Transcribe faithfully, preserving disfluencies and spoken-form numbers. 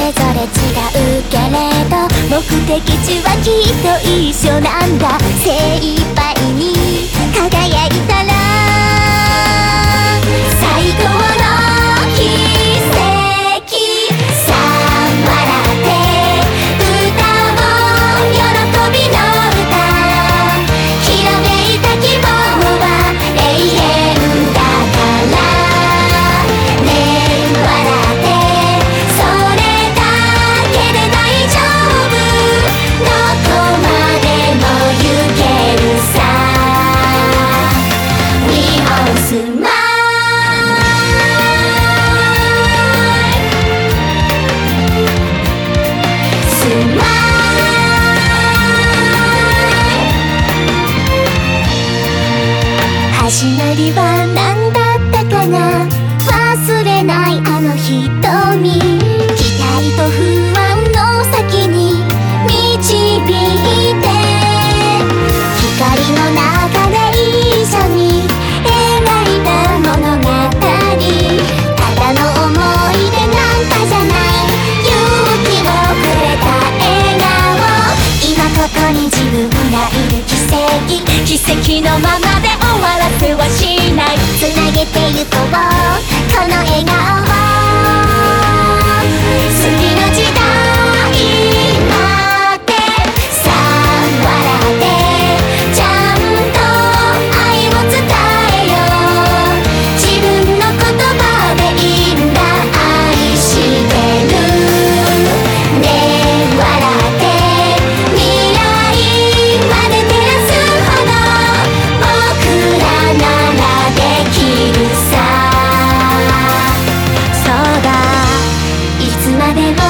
れぞれ違うけれど目的地はきっと一緒なんだ。精一杯に輝いたら最高の奇跡さあ笑って歌おう喜びの歌ひらめいた希望は永遠だからねえ笑ってそれだけで大丈夫どこまでも行けるさ日本スマイル始まりは何だったかな忘れないあの瞳期待と不安の先に導いて光の中で一緒に描いた物語ただの思い出なんかじゃない勇気をくれた笑顔今ここに自分がいる奇跡奇跡のままで終わらせはしないつなげてゆこうこの笑顔を次の時代までさあ笑ってちゃんと愛を伝えよう自分の言葉でいいんだ愛してるねえ笑って未来まで照らすほど僕らならできるさそうだいつまでも